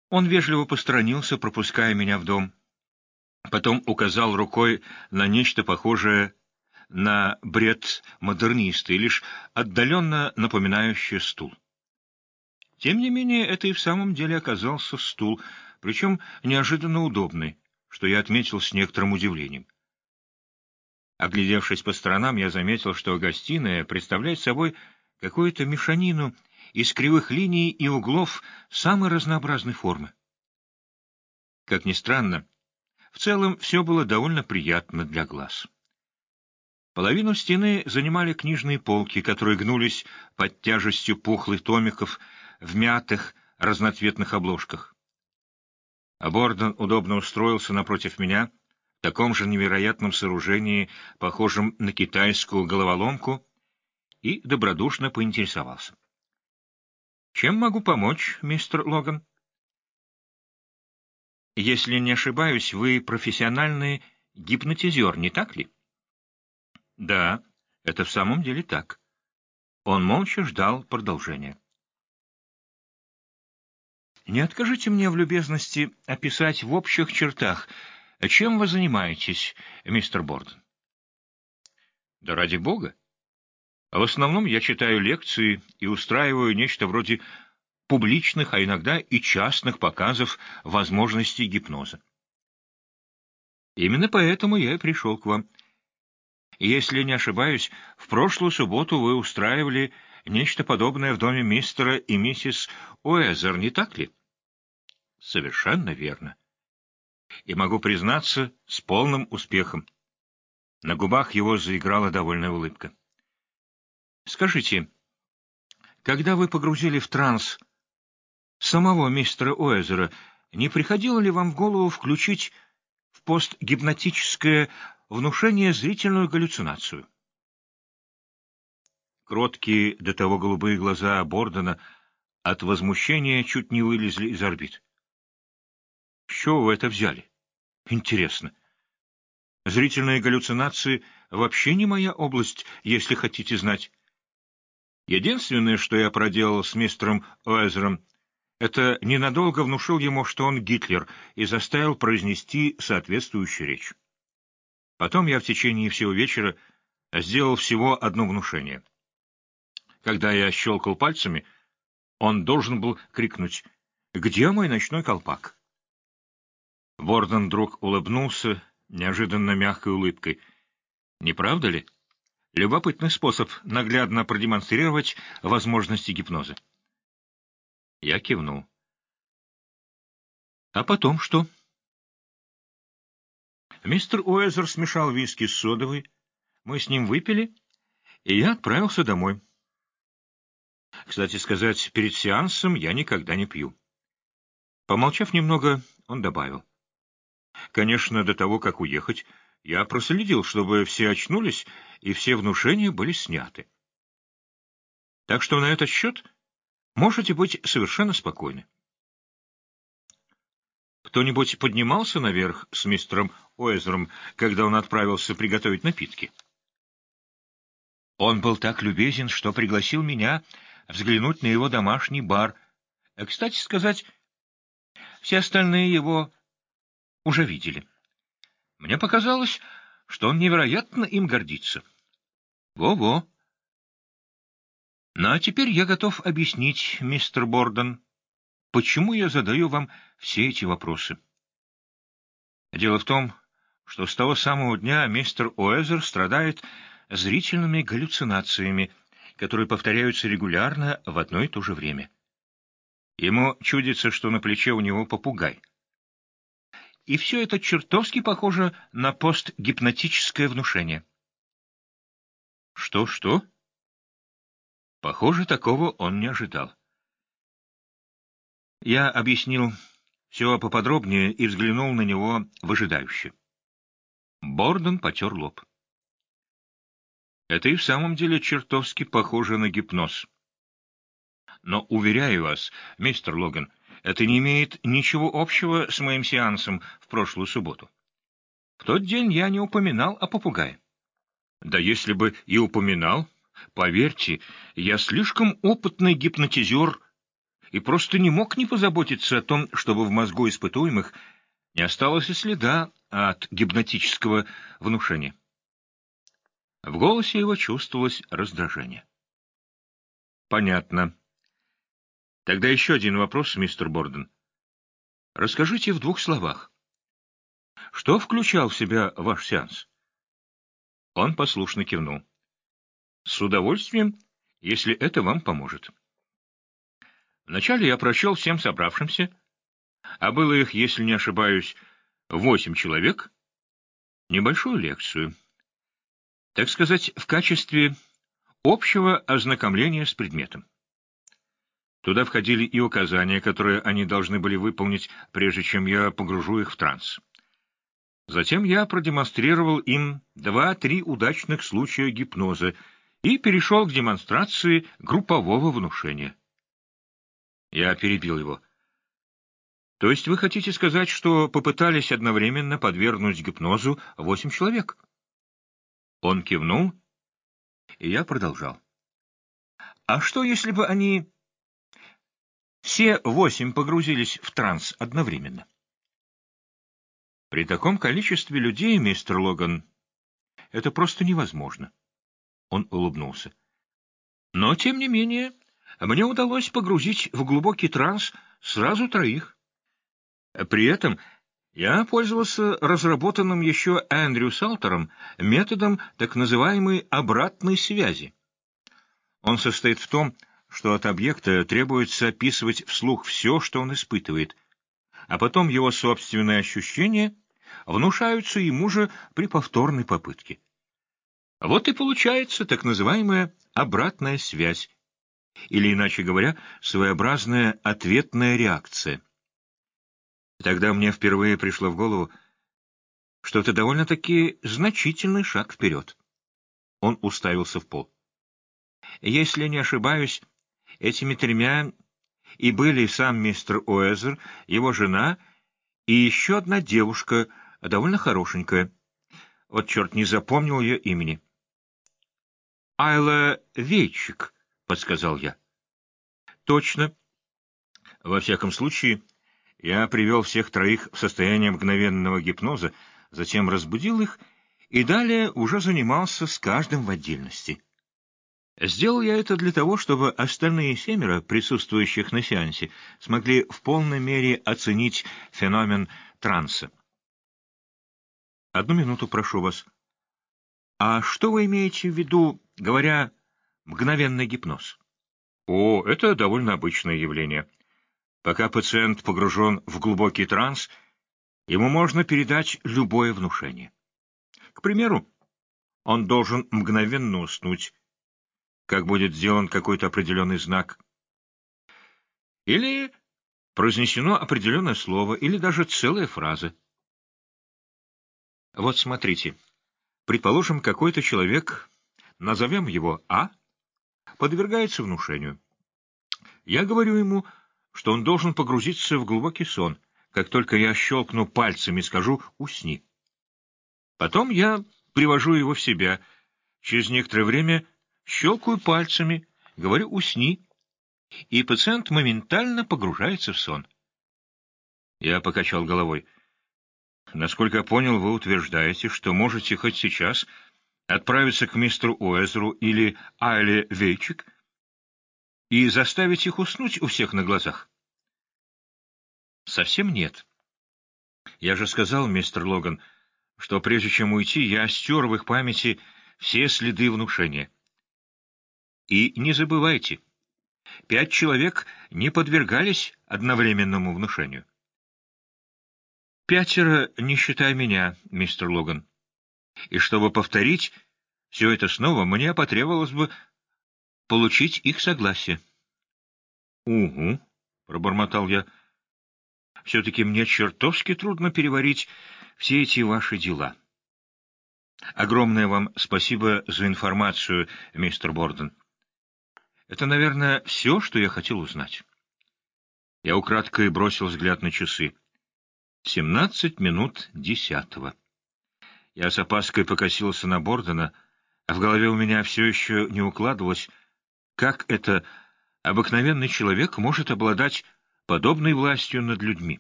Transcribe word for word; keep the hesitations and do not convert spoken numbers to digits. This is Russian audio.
Он вежливо посторонился, пропуская меня в дом. Потом указал рукой на нечто похожее на бред модерниста, и лишь отдаленно напоминающее стул. Тем не менее, это и в самом деле оказался стул, причем неожиданно удобный, что я отметил с некоторым удивлением. Оглядевшись по сторонам, я заметил, что гостиная представляет собой какую-то мешанину из кривых линий и углов самой разнообразной формы. Как ни странно, в целом все было довольно приятно для глаз. Половину стены занимали книжные полки, которые гнулись под тяжестью пухлых томиков в мятых разноцветных обложках. А Борден удобно устроился напротив меня в таком же невероятном сооружении, похожем на китайскую головоломку, и добродушно поинтересовался. «Чем могу помочь, мистер Логан?» «Если не ошибаюсь, вы профессиональный гипнотизер, не так ли?» «Да, это в самом деле так». Он молча ждал продолжения. «Не откажите мне в любезности описать в общих чертах, чем вы занимаетесь, мистер Борден?» «Да ради бога. В основном я читаю лекции и устраиваю нечто вроде публичных, а иногда и частных показов возможностей гипноза. Именно поэтому я и пришел к вам. Если не ошибаюсь, в прошлую субботу вы устраивали нечто подобное в доме мистера и миссис Уэзер, не так ли?» «Совершенно верно. И могу признаться, с полным успехом». На губах его заиграла довольная улыбка. «Скажите, когда вы погрузили в транс самого мистера Уэзера, не приходило ли вам в голову включить в постгипнотическое внушение зрительную галлюцинацию?» Кроткие до того голубые глаза Бордена от возмущения чуть не вылезли из орбит. «С чего вы это взяли? Интересно. Зрительные галлюцинации вообще не моя область, если хотите знать. Единственное, что я проделал с мистером Уэзером, это ненадолго внушил ему, что он Гитлер, и заставил произнести соответствующую речь. Потом я в течение всего вечера сделал всего одно внушение. Когда я щелкал пальцами, он должен был крикнуть: «Где мой ночной колпак?» Борден вдруг улыбнулся неожиданно мягкой улыбкой. «Не правда ли? Любопытный способ наглядно продемонстрировать возможности гипноза». Я кивнул. «А потом что?» Мистер Уэзер смешал виски с содовой, мы с ним выпили, и я отправился домой. Кстати сказать, перед сеансом я никогда не пью. Помолчав немного, он добавил: «Конечно, до того, как уехать, я проследил, чтобы все очнулись и все внушения были сняты. Так что на этот счет можете быть совершенно спокойны». «Кто-нибудь поднимался наверх с мистером Уэзером, когда он отправился приготовить напитки?» «Он был так любезен, что пригласил меня взглянуть на его домашний бар. Кстати сказать, все остальные его уже видели. Мне показалось, что он невероятно им гордится». «Во-во». «Ну, а теперь я готов объяснить, мистер Борден, почему я задаю вам все эти вопросы. Дело в том, что с того самого дня мистер Уэзер страдает зрительными галлюцинациями, которые повторяются регулярно в одно и то же время. Ему чудится, что на плече у него попугай. И все это чертовски похоже на постгипнотическое внушение». «Что-что?» Похоже, такого он не ожидал. Я объяснил все поподробнее и взглянул на него выжидающе. Борден потер лоб. «Это и в самом деле чертовски похоже на гипноз. Но, уверяю вас, мистер Логан, это не имеет ничего общего с моим сеансом в прошлую субботу. В тот день я не упоминал о попугае. Да если бы и упоминал, поверьте, я слишком опытный гипнотизер и просто не мог не позаботиться о том, чтобы в мозгу испытуемых не осталось и следа от гипнотического внушения. В голосе его чувствовалось раздражение. Понятно. Тогда еще один вопрос, мистер Борден. Расскажите в двух словах. Что включал в себя ваш сеанс? Он послушно кивнул. С удовольствием, если это вам поможет. Вначале я прочел всем собравшимся, а было их, если не ошибаюсь, восемь человек, небольшую лекцию, так сказать, в качестве общего ознакомления с предметом. Туда входили и указания, которые они должны были выполнить, прежде чем я погружу их в транс. Затем я продемонстрировал им два-три удачных случая гипноза и перешел к демонстрации группового внушения. Я перебил его. То есть вы хотите сказать, что попытались одновременно подвергнуть гипнозу восемь человек? Он кивнул, и я продолжал. А что, если бы они все восемь погрузились в транс одновременно? При таком количестве людей, мистер Логан, это просто невозможно. Он улыбнулся. Но, тем не менее, мне удалось погрузить в глубокий транс сразу троих. При этом я пользовался разработанным еще Эндрю Салтером методом так называемой обратной связи. Он состоит в том, что от объекта требуется описывать вслух все, что он испытывает, а потом его собственные ощущения внушаются ему же при повторной попытке. Вот и получается так называемая обратная связь, или, иначе говоря, своеобразная ответная реакция. Тогда мне впервые пришло в голову, что это довольно-таки значительный шаг вперед. Он уставился в пол. Если не ошибаюсь, этими тремя и были сам мистер Уэзер, его жена и еще одна девушка, довольно хорошенькая. Вот черт, не запомнил ее имени. «Айла Вейчик», — подсказал я. «Точно. Во всяком случае, я привел всех троих в состояние мгновенного гипноза, затем разбудил их и далее уже занимался с каждым в отдельности. Сделал я это для того, чтобы остальные семеро, присутствующих на сеансе, смогли в полной мере оценить феномен транса. Одну минуту, прошу вас. А что вы имеете в виду, говоря «мгновенный гипноз»? О, это довольно обычное явление. Пока пациент погружен в глубокий транс, ему можно передать любое внушение. К примеру, он должен мгновенно уснуть, как будет сделан какой-то определенный знак. Или произнесено определенное слово, или даже целая фраза. Вот смотрите. Предположим, какой-то человек, назовем его А, подвергается внушению. Я говорю ему, что он должен погрузиться в глубокий сон, как только я щелкну пальцами и скажу «усни». Потом я привожу его в себя, через некоторое время щелкаю пальцами, говорю «усни», и пациент моментально погружается в сон. Я покачал головой. Насколько я понял, вы утверждаете, что можете хоть сейчас отправиться к мистеру Уэзеру или Айле Вейчик и заставить их уснуть у всех на глазах? Совсем нет. Я же сказал, мистер Логан, что прежде чем уйти, я стер в их памяти все следы внушения. И не забывайте, пять человек не подвергались одновременному внушению. Пятеро, не считая меня, мистер Логан. И чтобы повторить все это снова, мне потребовалось бы получить их согласие. — Угу, — пробормотал я. — Все-таки мне чертовски трудно переварить все эти ваши дела. Огромное вам спасибо за информацию, мистер Борден. Это, наверное, все, что я хотел узнать. Я украдкой бросил взгляд на часы. Семнадцать минут десятого. Я с опаской покосился на Бордена, а в голове у меня все еще не укладывалось, как это обыкновенный человек может обладать подобной властью над людьми.